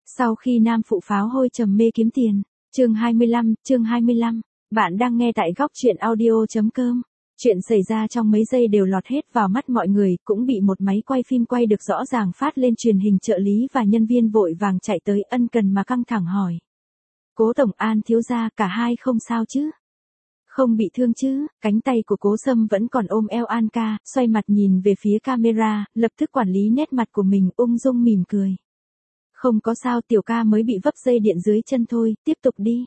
Sau khi nam phụ pháo hôi trầm mê kiếm tiền. Chương 25. Bạn đang nghe tại góc truyện audio.com. Chuyện xảy ra trong mấy giây đều lọt hết vào mắt mọi người, cũng bị một máy quay phim quay được rõ ràng phát lên truyền hình. Trợ lý và nhân viên vội vàng chạy tới ân cần mà căng thẳng hỏi. Cố tổng An thiếu gia, cả hai không sao chứ? Không bị thương chứ? Cánh tay của Cố Sâm vẫn còn ôm eo An ca, xoay mặt nhìn về phía camera, lập tức quản lý nét mặt của mình, ung dung mỉm cười. Không có sao, tiểu ca mới bị vấp dây điện dưới chân thôi, tiếp tục đi.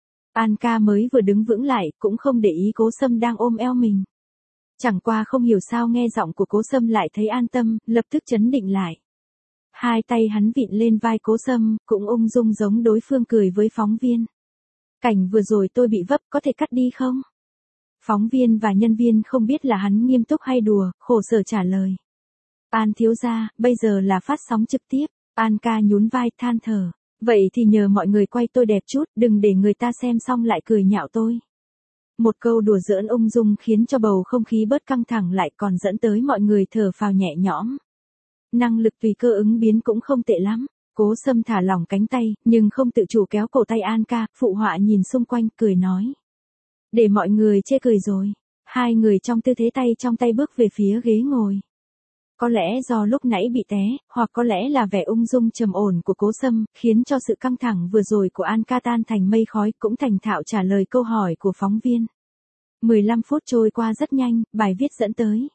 An ca mới vừa đứng vững lại, cũng không để ý Cố Sâm đang ôm eo mình. Chẳng qua không hiểu sao nghe giọng của Cố Sâm lại thấy an tâm, lập tức trấn định lại. Hai tay hắn vịn lên vai Cố Sâm, cũng ung dung giống đối phương cười với phóng viên. Cảnh vừa rồi tôi bị vấp, có thể cắt đi không? Phóng viên và nhân viên không biết là hắn nghiêm túc hay đùa, khổ sở trả lời. An thiếu gia, bây giờ là phát sóng trực tiếp. An ca nhún vai than thở. Vậy thì nhờ mọi người quay tôi đẹp chút, đừng để người ta xem xong lại cười nhạo tôi. Một câu đùa giỡn ung dung khiến cho bầu không khí bớt căng thẳng, lại còn dẫn tới mọi người thở phào nhẹ nhõm. Năng lực tùy cơ ứng biến cũng không tệ lắm. Cố Sâm thả lỏng cánh tay, nhưng không tự chủ kéo cổ tay An ca, phụ họa nhìn xung quanh, cười nói. Để mọi người chê cười rồi. Hai người trong tư thế tay trong tay bước về phía ghế ngồi. Có lẽ do lúc nãy bị té, hoặc có lẽ là vẻ ung dung trầm ổn của Cố Sâm, khiến cho sự căng thẳng vừa rồi của An ca tan thành mây khói, cũng thành thạo trả lời câu hỏi của phóng viên. 15 phút trôi qua rất nhanh, bài viết dẫn tới.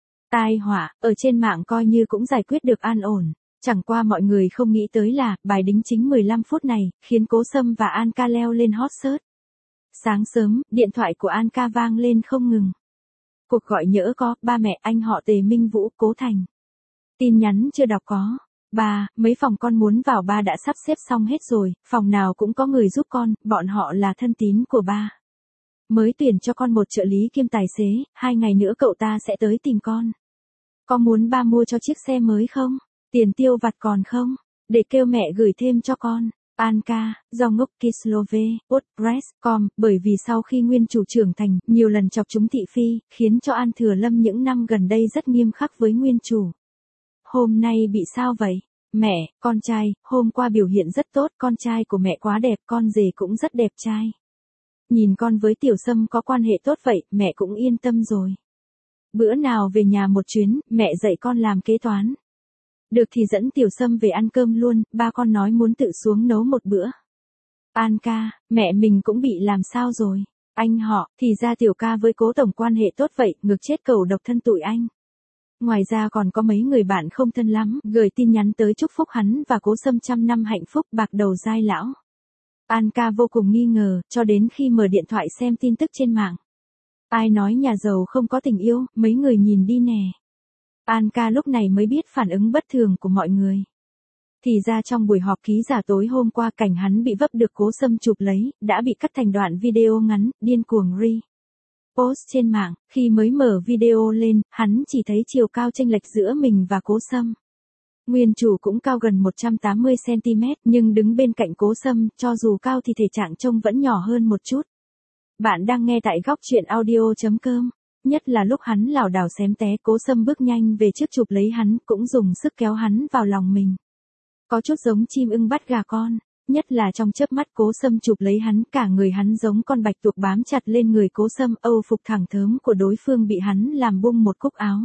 Tai họa, ở trên mạng coi như cũng giải quyết được an ổn. Chẳng qua mọi người không nghĩ tới là, bài đính chính 15 phút này, khiến Cố Sâm và An ca leo lên hot search. Sáng sớm, điện thoại của An ca vang lên không ngừng. Cuộc gọi nhỡ có, ba mẹ anh họ Tề Minh Vũ, Cố Thành. Tin nhắn chưa đọc có. Ba, mấy phòng con muốn vào ba đã sắp xếp xong hết rồi, phòng nào cũng có người giúp con, bọn họ là thân tín của ba. Mới tuyển cho con một trợ lý kiêm tài xế, 2 ngày nữa cậu ta sẽ tới tìm con. Có muốn ba mua cho chiếc xe mới không? Tiền tiêu vặt còn không? Để kêu mẹ gửi thêm cho con. An ca, do ngốc Kislove, WordPress.com, bởi vì sau khi nguyên chủ trưởng thành, nhiều lần chọc chúng thị phi, khiến cho An Thừa Lâm những năm gần đây rất nghiêm khắc với nguyên chủ. Hôm nay bị sao vậy? Mẹ, con trai, hôm qua biểu hiện rất tốt, con trai của mẹ quá đẹp, con rể cũng rất đẹp trai. Nhìn con với Tiểu Sâm có quan hệ tốt vậy, mẹ cũng yên tâm rồi. Bữa nào về nhà một chuyến, mẹ dạy con làm kế toán. Được thì dẫn Tiểu Sâm về ăn cơm luôn, ba con nói muốn tự xuống nấu một bữa. An ca, mẹ mình cũng bị làm sao rồi? Anh họ, thì ra Tiểu ca với Cố tổng quan hệ tốt vậy, ngược chết cầu độc thân tụi anh. Ngoài ra còn có mấy người bạn không thân lắm, gửi tin nhắn tới chúc phúc hắn và Cố Sâm 100 năm hạnh phúc, bạc đầu dai lão. An ca vô cùng nghi ngờ, cho đến khi mở điện thoại xem tin tức trên mạng. Ai nói nhà giàu không có tình yêu, mấy người nhìn đi nè. An ca lúc này mới biết phản ứng bất thường của mọi người. Thì ra trong buổi họp ký giả tối hôm qua, cảnh hắn bị vấp được Cố Sâm chụp lấy, đã bị cắt thành đoạn video ngắn, điên cuồng post trên mạng. Khi mới mở video lên, hắn chỉ thấy chiều cao chênh lệch giữa mình và Cố Sâm. Nguyên chủ cũng cao gần 180cm, nhưng đứng bên cạnh Cố Sâm, cho dù cao thì thể trạng trông vẫn nhỏ hơn một chút. Bạn đang nghe tại góc truyện audio.com. Nhất là lúc hắn lảo đảo xém té, Cố Sâm bước nhanh về trước chụp lấy hắn, cũng dùng sức kéo hắn vào lòng mình. Có chút giống chim ưng bắt gà con, nhất là trong chớp mắt Cố Sâm chụp lấy hắn, cả người hắn giống con bạch tuộc bám chặt lên người Cố Sâm, âu phục thẳng thớm của đối phương bị hắn làm bung một cúc áo.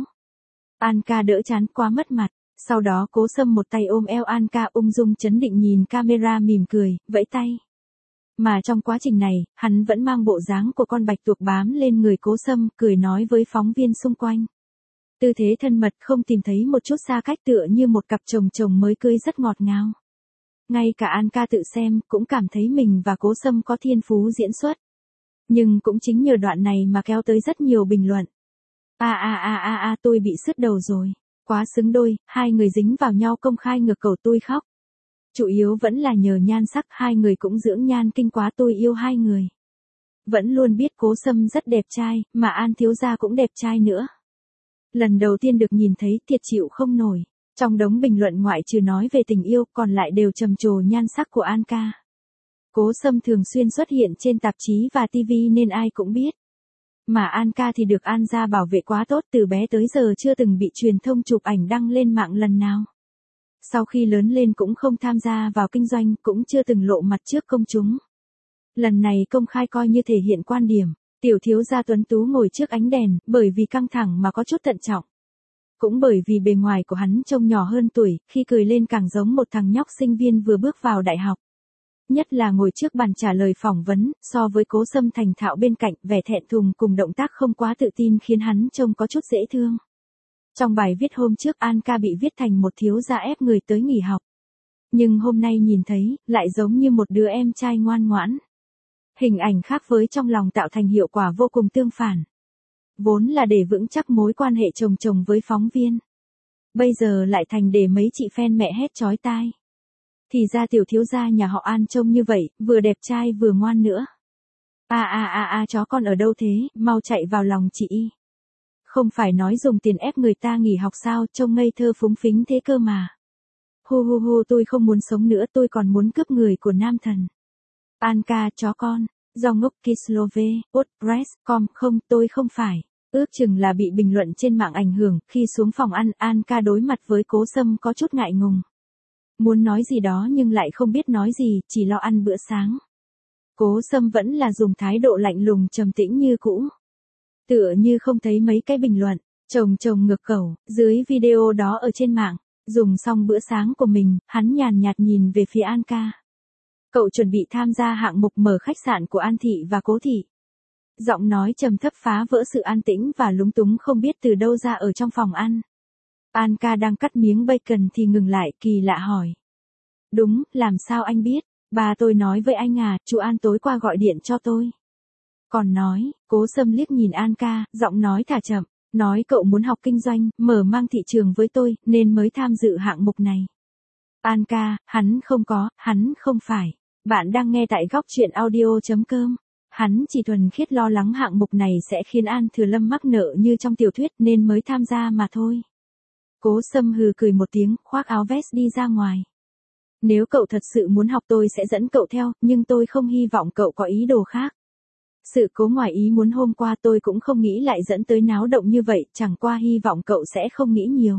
An ca đỡ chán quá mất mặt, sau đó Cố Sâm một tay ôm eo An ca, ung dung trấn định nhìn camera mỉm cười, vẫy tay. Mà trong quá trình này, hắn vẫn mang bộ dáng của con bạch tuộc bám lên người Cố Sâm, cười nói với phóng viên xung quanh. Tư thế thân mật, không tìm thấy một chút xa cách, tựa như một cặp chồng chồng mới cưới rất ngọt ngào. Ngay cả An ca tự xem, cũng cảm thấy mình và Cố Sâm có thiên phú diễn xuất. Nhưng cũng chính nhờ đoạn này mà kéo tới rất nhiều bình luận. Tôi bị sứt đầu rồi. Quá xứng đôi, hai người dính vào nhau công khai ngược cầu, tôi khóc. Chủ yếu vẫn là nhờ nhan sắc, hai người cũng dưỡng nhan kinh quá, tôi yêu hai người. Vẫn luôn biết Cố Sâm rất đẹp trai, mà An thiếu gia cũng đẹp trai nữa. Lần đầu tiên được nhìn thấy, thiệt chịu không nổi. Trong đống bình luận ngoại trừ nói về tình yêu, còn lại đều trầm trồ nhan sắc của An ca. Cố Sâm thường xuyên xuất hiện trên tạp chí và TV nên ai cũng biết. Mà An ca thì được An gia bảo vệ quá tốt, từ bé tới giờ chưa từng bị truyền thông chụp ảnh đăng lên mạng lần nào. Sau khi lớn lên cũng không tham gia vào kinh doanh, cũng chưa từng lộ mặt trước công chúng. Lần này công khai coi như thể hiện quan điểm, tiểu thiếu gia tuấn tú ngồi trước ánh đèn, bởi vì căng thẳng mà có chút thận trọng. Cũng bởi vì bề ngoài của hắn trông nhỏ hơn tuổi, khi cười lên càng giống một thằng nhóc sinh viên vừa bước vào đại học. Nhất là ngồi trước bàn trả lời phỏng vấn, so với Cố Sâm thành thạo bên cạnh, vẻ thẹn thùng cùng động tác không quá tự tin khiến hắn trông có chút dễ thương. Trong bài viết hôm trước An ca bị viết thành một thiếu gia ép người tới nghỉ học. Nhưng hôm nay nhìn thấy, lại giống như một đứa em trai ngoan ngoãn. Hình ảnh khác với trong lòng tạo thành hiệu quả vô cùng tương phản. Vốn là để vững chắc mối quan hệ chồng chồng với phóng viên. Bây giờ lại thành để mấy chị fan mẹ hét chói tai. Thì ra tiểu thiếu gia nhà họ An trông như vậy, vừa đẹp trai vừa ngoan nữa. Chó con ở đâu thế, mau chạy vào lòng chị y. Không phải nói dùng tiền ép người ta nghỉ học sao, trông ngây thơ phúng phính thế cơ mà. Hu tôi không muốn sống nữa, tôi còn muốn cướp người của nam thần. An ca chó con, do ngốc Kislove, Press.com không, tôi không phải. Ước chừng là bị bình luận trên mạng ảnh hưởng, khi xuống phòng ăn, An ca đối mặt với Cố Sâm có chút ngại ngùng. Muốn nói gì đó nhưng lại không biết nói gì, chỉ lo ăn bữa sáng. Cố Sâm vẫn là dùng thái độ lạnh lùng trầm tĩnh như cũ. Tựa như không thấy mấy cái bình luận, chồng ngược cẩu, dưới video đó ở trên mạng. Dùng xong bữa sáng của mình, hắn nhàn nhạt nhìn về phía An ca. Cậu chuẩn bị tham gia hạng mục mở khách sạn của An thị và Cố thị. Giọng nói trầm thấp phá vỡ sự an tĩnh và lúng túng không biết từ đâu ra ở trong phòng ăn. An ca đang cắt miếng bacon thì ngừng lại, kỳ lạ hỏi. Đúng, làm sao anh biết? Bà tôi nói với anh à, chú An tối qua gọi điện cho tôi. Còn nói, Cố Sâm liếc nhìn An ca, giọng nói thả chậm, nói cậu muốn học kinh doanh, mở mang thị trường với tôi, nên mới tham dự hạng mục này. An ca, hắn không phải. Bạn đang nghe tại góc truyện audio.com. Hắn chỉ thuần khiết lo lắng hạng mục này sẽ khiến An Thừa Lâm mắc nợ như trong tiểu thuyết nên mới tham gia mà thôi. Cố Sâm hừ cười một tiếng, khoác áo vest đi ra ngoài. Nếu cậu thật sự muốn học tôi sẽ dẫn cậu theo, nhưng tôi không hy vọng cậu có ý đồ khác. Sự cố ngoài ý muốn hôm qua tôi cũng không nghĩ lại dẫn tới náo động như vậy, chẳng qua hy vọng cậu sẽ không nghĩ nhiều.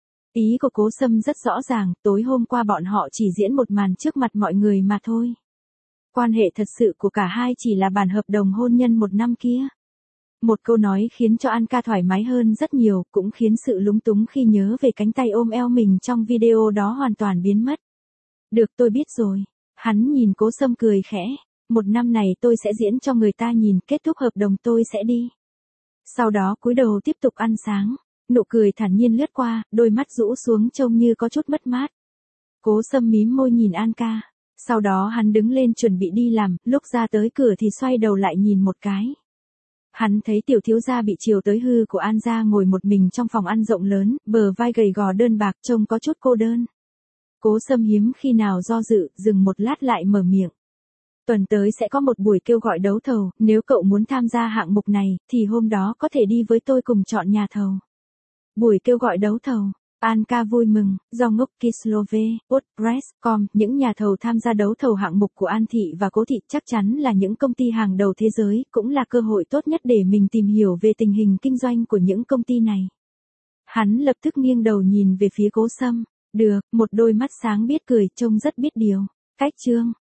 Ý của Cố Sâm rất rõ ràng, tối hôm qua bọn họ chỉ diễn một màn trước mặt mọi người mà thôi. Quan hệ thật sự của cả hai chỉ là bản hợp đồng hôn nhân một năm kia. Một câu nói khiến cho An ca thoải mái hơn rất nhiều, cũng khiến sự lúng túng khi nhớ về cánh tay ôm eo mình trong video đó hoàn toàn biến mất. Được, tôi biết rồi. Hắn nhìn Cố Sâm cười khẽ. Một năm này tôi sẽ diễn cho người ta nhìn, kết thúc hợp đồng tôi sẽ đi. Sau đó cúi đầu tiếp tục ăn sáng. Nụ cười thản nhiên lướt qua, đôi mắt rũ xuống trông như có chút mất mát. Cố Sâm mím môi nhìn An ca. Sau đó hắn đứng lên chuẩn bị đi làm, lúc ra tới cửa thì xoay đầu lại nhìn một cái. Hắn thấy tiểu thiếu gia bị chiều tới hư của An gia ngồi một mình trong phòng ăn rộng lớn, bờ vai gầy gò đơn bạc trông có chút cô đơn. Cố Sâm hiếm khi nào do dự, dừng một lát lại mở miệng. Tuần tới sẽ có một buổi kêu gọi đấu thầu, nếu cậu muốn tham gia hạng mục này, thì hôm đó có thể đi với tôi cùng chọn nhà thầu. Buổi kêu gọi đấu thầu. An ca vui mừng, do ngốc Kislove, Press.com, những nhà thầu tham gia đấu thầu hạng mục của An thị và Cố thị chắc chắn là những công ty hàng đầu thế giới, cũng là cơ hội tốt nhất để mình tìm hiểu về tình hình kinh doanh của những công ty này. Hắn lập tức nghiêng đầu nhìn về phía Cố Sâm. Được, một đôi mắt sáng biết cười, trông rất biết điều. Cách chương.